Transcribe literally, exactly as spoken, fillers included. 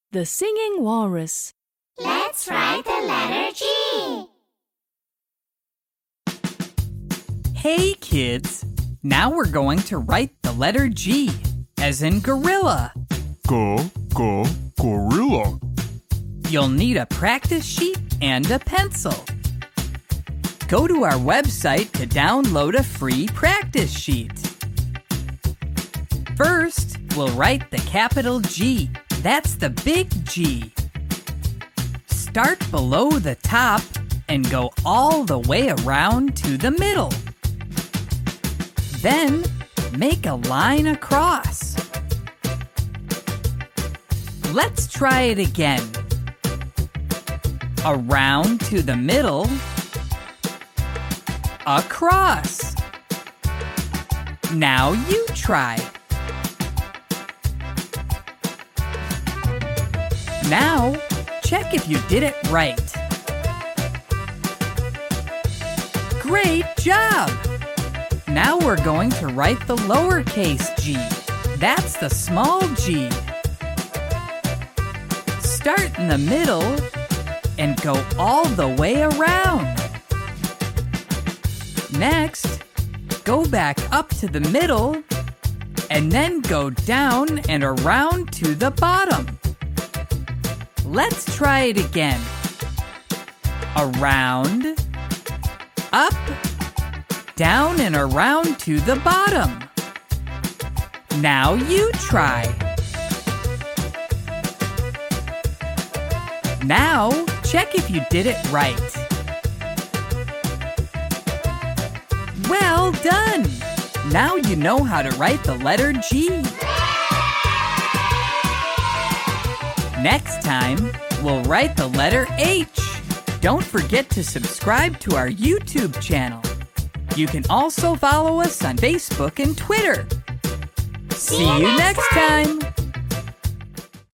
The Singing Walrus. Let's write the letter G. Hey, kids! Now we're going to write the letter G, as in gorilla. G, g, gorilla. You'll need a practice sheet and a pencil. Go to our website to download a free practice sheet. First, we'll write the capital G. That's the big G. Start below the top and go all the way around to the middle. Then, make a line across. Let's try it again. Around to the middle. Across. Now you try. Now, check if you did it right. Great job! Now we're going to write the lowercase g. That's the small g. Start in the middle and go all the way around. Next, go back up to the middle and then go down and around to the bottom. Let's try it again. Around, up, down and around to the bottom. Now you try. Now, check if you did it right. Well done! Now you know how to write the letter G. Next time, we'll write the letter H. Don't forget to subscribe to our YouTube channel. You can also follow us on Facebook and Twitter. See, See you you next next time.